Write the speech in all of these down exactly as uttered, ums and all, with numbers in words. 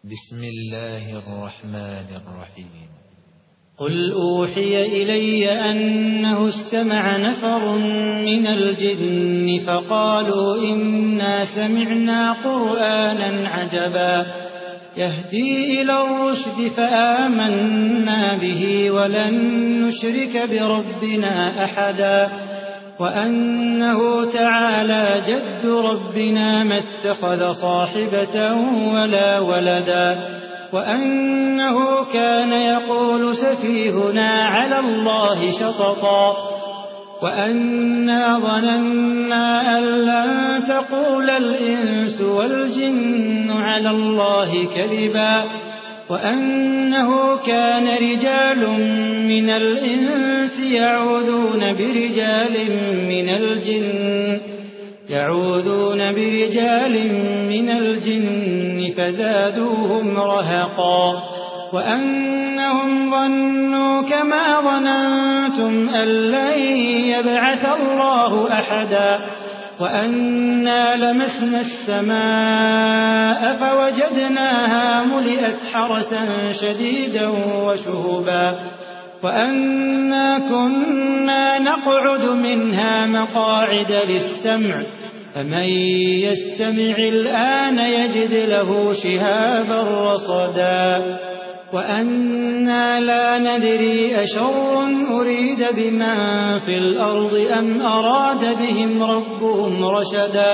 بسم الله الرحمن الرحيم. قل أوحي إلي أنه استمع نفر من الجن فقالوا إنا سمعنا قرآنا عجبا يهدي إلى الرشد فآمنا به ولن نشرك بربنا أحدا وأنه تعالى جد ربنا ما اتخذ صاحبة ولا ولدا وأنه كان يقول سفيهنا على الله شططا وأنا ظننا أن لن تقول الإنس والجن على الله كذبا وأنه كان رجال من الإنس يعوذون برجال من الجن يعوذون برجال من الجن فزادوهم رهقا وأنهم ظنوا كما ظننتم أن لن يبعث الله أحدا وأنا لمسنا السماء فوجدناها ملئت حرسا شديدا وشهبا وأنا كنا نقعد منها مقاعد للسمع فمن يستمع الآن يجد له شهابا رصدا وأنا لا ندري أشر أريد بمن في الأرض أم أراد بهم ربهم رشدا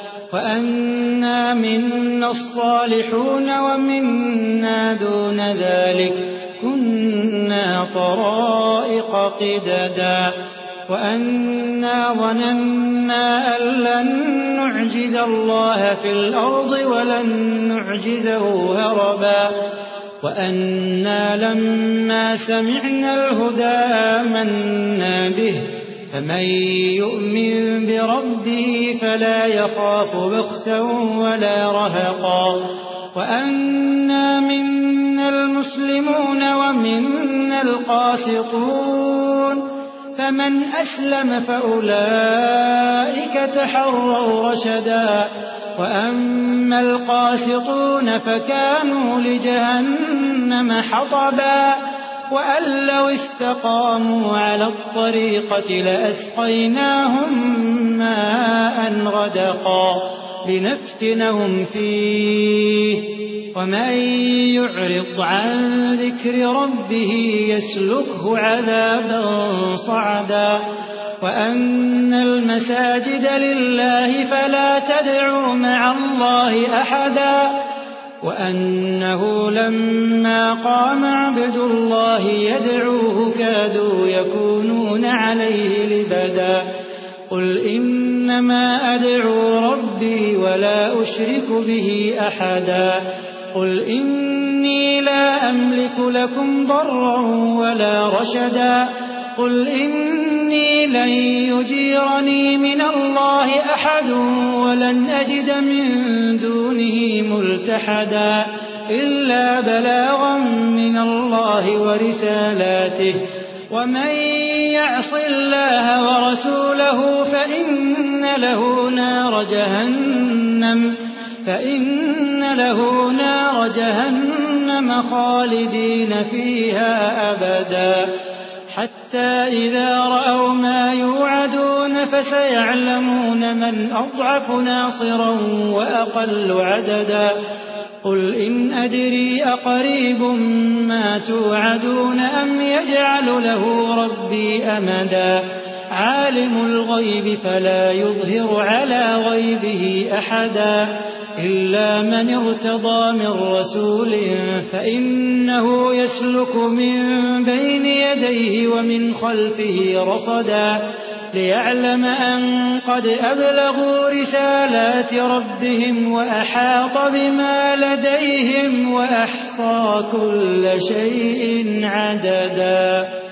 وأنا منا الصالحون ومنا دون ذلك كنا طرائق قددا وأنا ظننا أن لن نعجز الله في الأرض ولن نعجزه هربا وأنا لما سمعنا الهدى آمنا به فمن يؤمن بربه فلا يخاف بخسا ولا رهقا وأنا منا المسلمون ومنا القاسطون فمن أسلم فأولئك تحروا رشدا وأما القاسطون فكانوا لجهنم حطبا وأن لو استقاموا على الطريقة لأسقيناهم ماء غدقا لنفتنهم فيه ومن يعرض عن ذكر ربه يسلكه عذابا صعدا وأن المساجد لله فلا تدعوا مع الله أحدا وأنه لما قام عبد الله يدعوه كادوا يكونون عليه لبدا قل إنما أدعو ربي ولا أشرك به أحدا قل إني لا أملك لكم ضرا ولا رشدا قل إني لن يجيرني من الله أحد ولن أجد من دونه ملتحدا إلا بلاغا من الله ورسالاته ومن يعص الله ورسوله فإن له نار جهنم فإن له نار جهنم خالدين فيها أبدا حتى إذا رأوا ما يوعدون فسيعلمون من أضعف ناصرا وأقل عددا قل إن أدري أقريب ما توعدون أم يجعل له ربي أمدا عالم الغيب فلا يظهر على غيبه أحدا إلا من ارتضى من رسول فإنه يسلك من بين يديه ومن خلفه رصدا ليعلم أن قد أبلغوا رسالات ربهم وأحاط بما لديهم وأحصى كل شيء عددا.